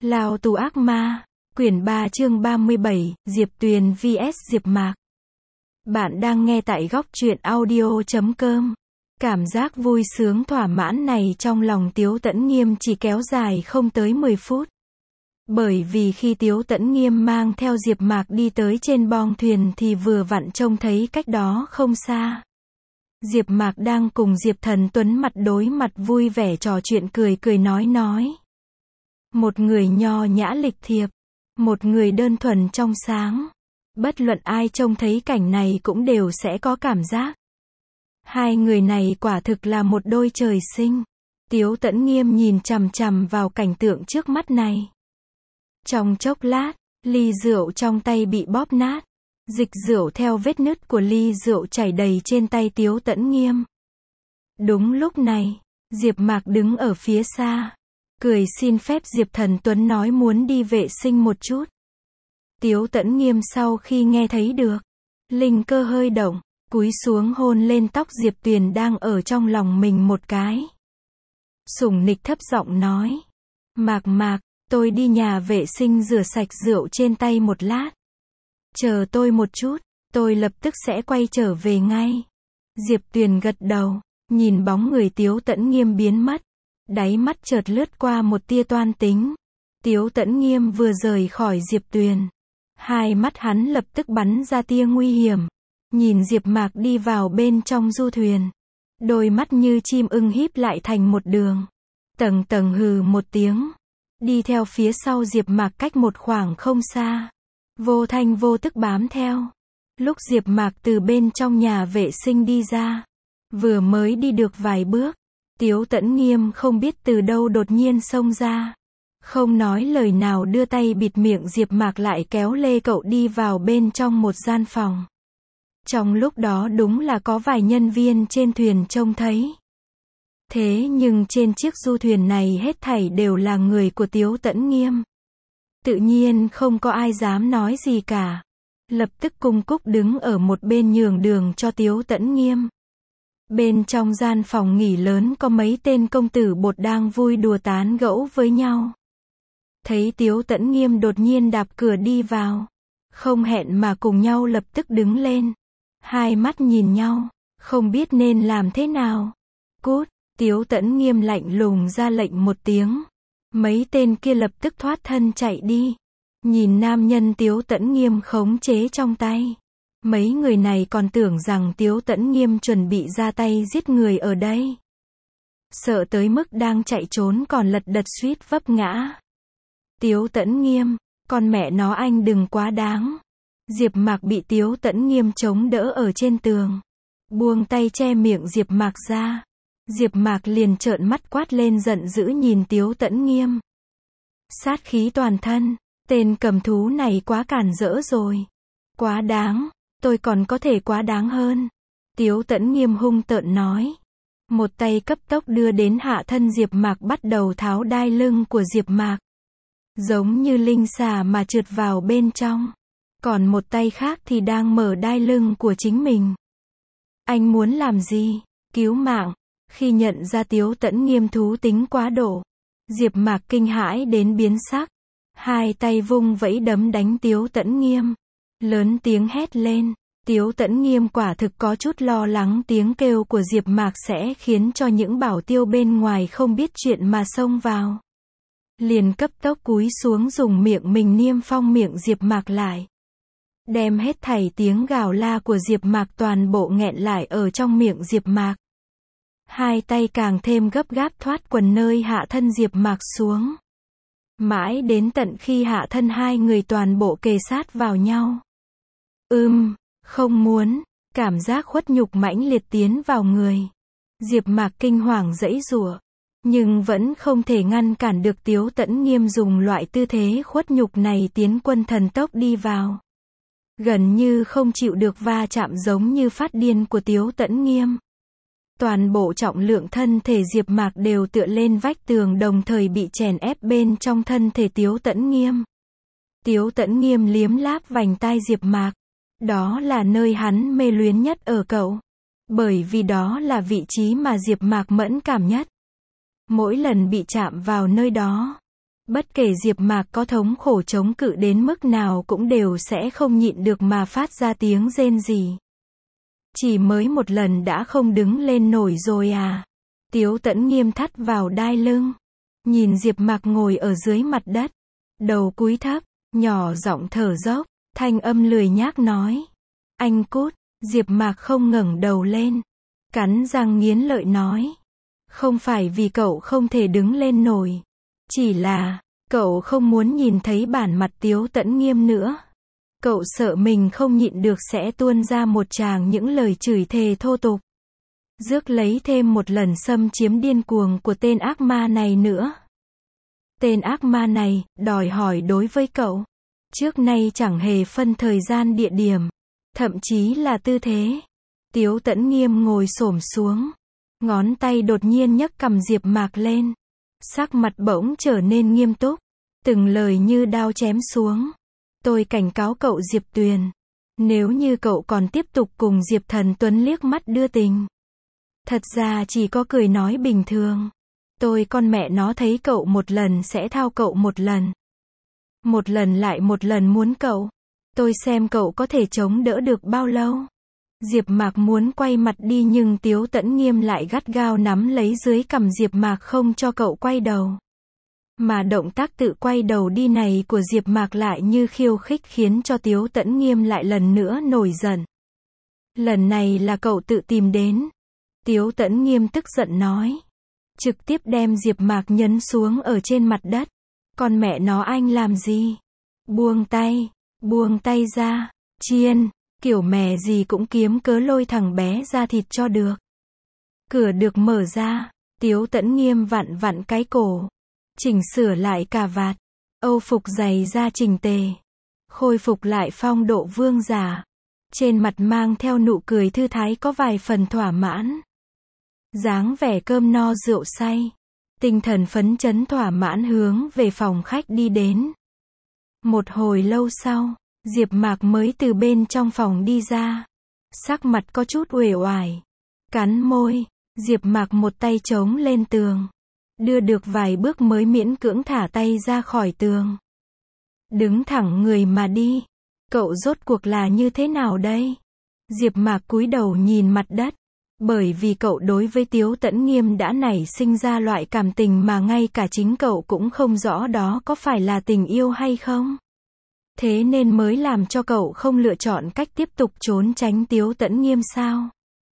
Lao tù ác ma, quyển 3 chương 37, Diệp Tuyền vs Diệp Mạc. Bạn đang nghe tại góc truyện audio.com. Cảm giác vui sướng thỏa mãn này trong lòng Tiếu Tẫn Nghiêm chỉ kéo dài không tới 10 phút. Bởi vì khi Tiếu Tẫn Nghiêm mang theo Diệp Mạc đi tới trên bong thuyền thì vừa vặn trông thấy cách đó không xa. Diệp Mạc đang cùng Diệp Thần Tuấn mặt đối mặt vui vẻ trò chuyện cười cười nói. Một người nho nhã lịch thiệp, một người đơn thuần trong sáng. Bất luận ai trông thấy cảnh này cũng đều sẽ có cảm giác. Hai người này quả thực là một đôi trời sinh. Tiếu Tẫn Nghiêm nhìn chằm chằm vào cảnh tượng trước mắt này. Trong chốc lát, ly rượu trong tay bị bóp nát. Dịch rượu theo vết nứt của ly rượu chảy đầy trên tay Tiếu Tẫn Nghiêm. Đúng lúc này, Diệp Mạc đứng ở phía xa. Cười xin phép Diệp Thần Tuấn nói muốn đi vệ sinh một chút. Tiếu Tẫn Nghiêm sau khi nghe thấy được, linh cơ hơi động, cúi xuống hôn lên tóc Diệp Tuyền đang ở trong lòng mình một cái. Sủng nịch thấp giọng nói. Mạc, tôi đi nhà vệ sinh rửa sạch rượu trên tay một lát. Chờ tôi một chút, tôi lập tức sẽ quay trở về ngay. Diệp Tuyền gật đầu, nhìn bóng người Tiếu Tẫn Nghiêm biến mất. Đáy mắt chợt lướt qua một tia toan tính. Tiếu Tẫn Nghiêm vừa rời khỏi Diệp Tuyền. Hai mắt hắn lập tức bắn ra tia nguy hiểm. Nhìn Diệp Mạc đi vào bên trong du thuyền. Đôi mắt như chim ưng híp lại thành một đường. Tầng hừ một tiếng. Đi theo phía sau Diệp Mạc cách một khoảng không xa. Vô thanh vô tức bám theo. Lúc Diệp Mạc từ bên trong nhà vệ sinh đi ra. Vừa mới đi được vài bước. Tiếu Tẫn Nghiêm không biết từ đâu đột nhiên xông ra. Không nói lời nào đưa tay bịt miệng Diệp Mạc lại kéo lê cậu đi vào bên trong một gian phòng. Trong lúc đó đúng là có vài nhân viên trên thuyền trông thấy. Thế nhưng trên chiếc du thuyền này hết thảy đều là người của Tiếu Tẫn Nghiêm. Tự nhiên không có ai dám nói gì cả. Lập tức cung cúc đứng ở một bên nhường đường cho Tiếu Tẫn Nghiêm. Bên trong gian phòng nghỉ lớn có mấy tên công tử bột đang vui đùa tán gẫu với nhau. Thấy Tiếu Tẫn Nghiêm đột nhiên đạp cửa đi vào. Không hẹn mà cùng nhau lập tức đứng lên. Hai mắt nhìn nhau, không biết nên làm thế nào. Cút, Tiếu Tẫn Nghiêm lạnh lùng ra lệnh một tiếng. Mấy tên kia lập tức thoát thân chạy đi. Nhìn nam nhân Tiếu Tẫn Nghiêm khống chế trong tay. Mấy người này còn tưởng rằng Tiếu Tẫn Nghiêm chuẩn bị ra tay giết người ở đây. Sợ tới mức đang chạy trốn còn lật đật suýt vấp ngã. Tiếu Tẫn Nghiêm, con mẹ nó anh đừng quá đáng. Diệp Mạc bị Tiếu Tẫn Nghiêm chống đỡ ở trên tường. Buông tay che miệng Diệp Mạc ra. Diệp Mạc liền trợn mắt quát lên giận dữ nhìn Tiếu Tẫn Nghiêm. Sát khí toàn thân, tên cầm thú này quá cản rỡ rồi. Quá đáng. Tôi còn có thể quá đáng hơn. Tiếu Tẫn Nghiêm hung tợn nói. Một tay cấp tốc đưa đến hạ thân Diệp Mạc bắt đầu tháo đai lưng của Diệp Mạc. Giống như linh xà mà trượt vào bên trong. Còn một tay khác thì đang mở đai lưng của chính mình. Anh muốn làm gì? Cứu mạng. Khi nhận ra Tiếu Tẫn Nghiêm thú tính quá độ. Diệp Mạc kinh hãi đến biến sắc. Hai tay vung vẫy đấm đánh Tiếu Tẫn Nghiêm. Lớn tiếng hét lên. Tiếu Tẫn Nghiêm quả thực có chút lo lắng tiếng kêu của Diệp Mạc sẽ khiến cho những bảo tiêu bên ngoài không biết chuyện mà xông vào. Liền cấp tốc cúi xuống dùng miệng mình niêm phong miệng Diệp Mạc lại. Đem hết thảy tiếng gào la của Diệp Mạc toàn bộ nghẹn lại ở trong miệng Diệp Mạc. Hai tay càng thêm gấp gáp thoát quần nơi hạ thân Diệp Mạc xuống. Mãi đến tận khi hạ thân hai người toàn bộ kề sát vào nhau. Không muốn, cảm giác khuất nhục mãnh liệt tiến vào người. Diệp Mạc kinh hoàng giãy giụa, nhưng vẫn không thể ngăn cản được Tiếu Tẫn Nghiêm dùng loại tư thế khuất nhục này tiến quân thần tốc đi vào. Gần như không chịu được va chạm giống như phát điên của Tiếu Tẫn Nghiêm. Toàn bộ trọng lượng thân thể Diệp Mạc đều tựa lên vách tường đồng thời bị chèn ép bên trong thân thể Tiếu Tẫn Nghiêm. Tiếu Tẫn Nghiêm liếm láp vành tai Diệp Mạc. Đó là nơi hắn mê luyến nhất ở cậu. Bởi vì đó là vị trí mà Diệp Mạc mẫn cảm nhất. Mỗi lần bị chạm vào nơi đó, Bất kể Diệp Mạc có thống khổ chống cự đến mức nào cũng đều sẽ không nhịn được mà phát ra tiếng rên rỉ. Chỉ mới một lần đã không đứng lên nổi rồi à? Tiếu Tẫn Nghiêm thắt vào đai lưng. Nhìn Diệp Mạc ngồi ở dưới mặt đất. Đầu cúi thấp, nhỏ giọng thở dốc, thanh âm lười nhác nói. Anh cút, Diệp Mạc không ngẩng đầu lên. Cắn răng nghiến lợi nói. Không phải vì cậu không thể đứng lên nổi. Chỉ là, cậu không muốn nhìn thấy bản mặt Tiếu Tẫn Nghiêm nữa. Cậu sợ mình không nhịn được sẽ tuôn ra một tràng những lời chửi thề thô tục. Rước lấy thêm một lần xâm chiếm điên cuồng của tên ác ma này nữa. Tên ác ma này, đòi hỏi đối với cậu. Trước nay chẳng hề phân thời gian địa điểm. Thậm chí là tư thế. Tiếu Tẫn Nghiêm ngồi xổm xuống. Ngón tay đột nhiên nhấc cằm Diệp Mạc lên. Sắc mặt bỗng trở nên nghiêm túc. Từng lời như đao chém xuống. Tôi cảnh cáo cậu Diệp Tuyền. Nếu như cậu còn tiếp tục cùng Diệp Thần Tuấn liếc mắt đưa tình. Thật ra chỉ có cười nói bình thường. Tôi con mẹ nó thấy cậu một lần sẽ thao cậu một lần. Một lần lại một lần muốn cậu. Tôi xem cậu có thể chống đỡ được bao lâu. Diệp Mạc muốn quay mặt đi nhưng Tiếu Tẫn Nghiêm lại gắt gao nắm lấy dưới cằm Diệp Mạc không cho cậu quay đầu. Mà động tác tự quay đầu đi này của Diệp Mạc lại như khiêu khích khiến cho Tiếu Tẫn Nghiêm lại lần nữa nổi giận. Lần này là cậu tự tìm đến. Tiếu Tẫn Nghiêm tức giận nói. Trực tiếp đem Diệp Mạc nhấn xuống ở trên mặt đất. Con mẹ nó anh làm gì? Buông tay ra, chiên, kiểu mè gì cũng kiếm cớ lôi thằng bé ra thịt cho được. Cửa được mở ra, Tiếu Tẫn Nghiêm vặn vặn cái cổ. Chỉnh sửa lại cà vạt, âu phục giày da chỉnh tề. Khôi phục lại phong độ vương giả. Trên mặt mang theo nụ cười thư thái có vài phần thỏa mãn. Dáng vẻ cơm no rượu say. Tinh thần phấn chấn thỏa mãn hướng về phòng khách đi đến. Một hồi lâu sau, Diệp Mạc mới từ bên trong phòng đi ra. Sắc mặt có chút uể oải. Cắn môi, Diệp Mạc một tay chống lên tường. Đưa được vài bước mới miễn cưỡng thả tay ra khỏi tường. Đứng thẳng người mà đi. Cậu rốt cuộc là như thế nào đây? Diệp Mạc cúi đầu nhìn mặt đất. Bởi vì cậu đối với Tiếu Tẫn Nghiêm đã nảy sinh ra loại cảm tình mà ngay cả chính cậu cũng không rõ đó có phải là tình yêu hay không. Thế nên mới làm cho cậu không lựa chọn cách tiếp tục trốn tránh Tiếu Tẫn Nghiêm sao?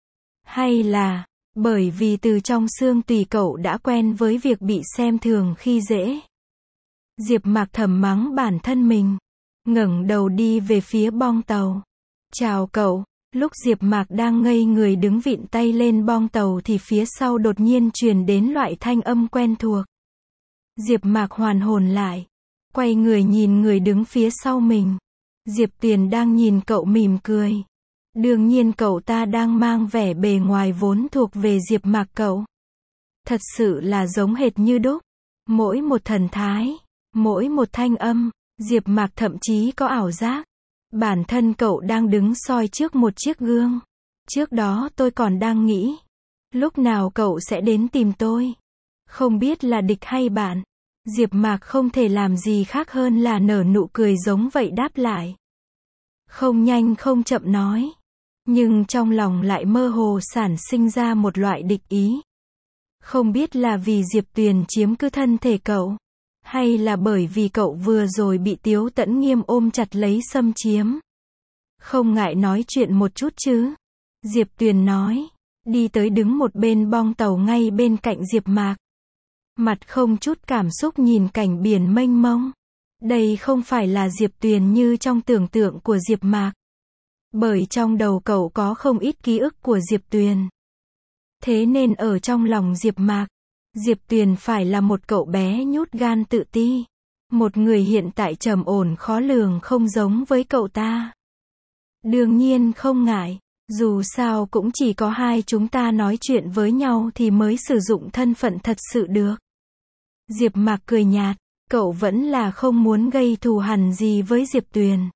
Hay là, bởi vì từ trong xương tùy cậu đã quen với việc bị xem thường khi dễ? Diệp Mạc thầm mắng bản thân mình. Ngẩng đầu đi về phía bong tàu. Chào cậu. Lúc Diệp Mạc đang ngây người đứng vịn tay lên bong tàu thì phía sau đột nhiên truyền đến loại thanh âm quen thuộc. Diệp Mạc hoàn hồn lại. Quay người nhìn người đứng phía sau mình. Diệp Tuyền đang nhìn cậu mỉm cười. Đương nhiên cậu ta đang mang vẻ bề ngoài vốn thuộc về Diệp Mạc cậu. Thật sự là giống hệt như đúc. Mỗi một thần thái, mỗi một thanh âm, Diệp Mạc thậm chí có ảo giác. Bản thân cậu đang đứng soi trước một chiếc gương. Trước đó tôi còn đang nghĩ. Lúc nào cậu sẽ đến tìm tôi? Không biết là địch hay bạn. Diệp Mạc không thể làm gì khác hơn là nở nụ cười giống vậy đáp lại. Không nhanh không chậm nói. Nhưng trong lòng lại mơ hồ sản sinh ra một loại địch ý. Không biết là vì Diệp Tuyền chiếm cứ thân thể cậu. Hay là bởi vì cậu vừa rồi bị Tiếu Tẫn Nghiêm ôm chặt lấy xâm chiếm. Không ngại nói chuyện một chút chứ. Diệp Tuyền nói. Đi tới đứng một bên bong tàu ngay bên cạnh Diệp Mạc. Mặt không chút cảm xúc nhìn cảnh biển mênh mông. Đây không phải là Diệp Tuyền như trong tưởng tượng của Diệp Mạc. Bởi trong đầu cậu có không ít ký ức của Diệp Tuyền. Thế nên ở trong lòng Diệp Mạc, Diệp Tuyền phải là một cậu bé nhút gan tự ti. Một người hiện tại trầm ổn khó lường không giống với cậu ta. Đương nhiên không ngại. Dù sao cũng chỉ có hai chúng ta nói chuyện với nhau thì mới sử dụng thân phận thật sự được. Diệp Mạc cười nhạt. Cậu vẫn là không muốn gây thù hằn gì với Diệp Tuyền.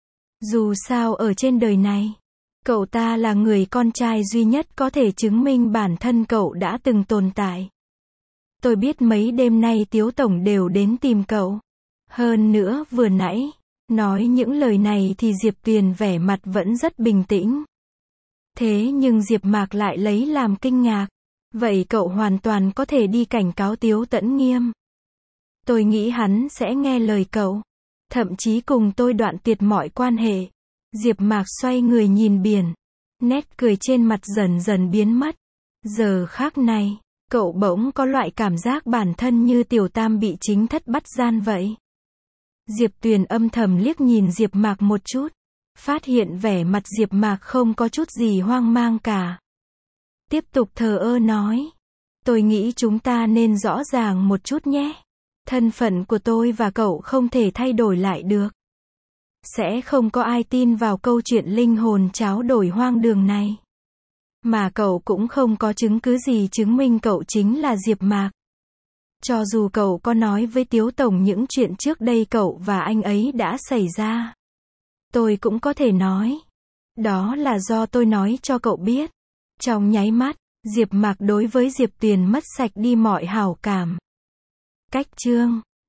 Dù sao ở trên đời này, cậu ta là người con trai duy nhất có thể chứng minh bản thân cậu đã từng tồn tại. Tôi biết mấy đêm nay Tiếu Tổng đều đến tìm cậu. Hơn nữa vừa nãy, nói những lời này thì Diệp Tuyền vẻ mặt vẫn rất bình tĩnh. Thế nhưng Diệp Mạc lại lấy làm kinh ngạc. Vậy cậu hoàn toàn có thể đi cảnh cáo Tiếu Tẫn Nghiêm. Tôi nghĩ hắn sẽ nghe lời cậu. Thậm chí cùng tôi đoạn tuyệt mọi quan hệ. Diệp Mạc xoay người nhìn biển. Nét cười trên mặt dần dần biến mất. Giờ khắc này, cậu bỗng có loại cảm giác bản thân như Tiểu Tam bị chính thất bắt gian vậy. Diệp Tuyền âm thầm liếc nhìn Diệp Mạc một chút. Phát hiện vẻ mặt Diệp Mạc không có chút gì hoang mang cả. Tiếp tục thờ ơ nói. Tôi nghĩ chúng ta nên rõ ràng một chút nhé. Thân phận của tôi và cậu không thể thay đổi lại được. Sẽ không có ai tin vào câu chuyện linh hồn tráo đổi hoang đường này. Mà cậu cũng không có chứng cứ gì chứng minh cậu chính là Diệp Mạc. Cho dù cậu có nói với Tiếu Tổng những chuyện trước đây cậu và anh ấy đã xảy ra. Tôi cũng có thể nói. Đó là do tôi nói cho cậu biết. Trong nháy mắt, Diệp Mạc đối với Diệp Tuyền mất sạch đi mọi hảo cảm. Cách chương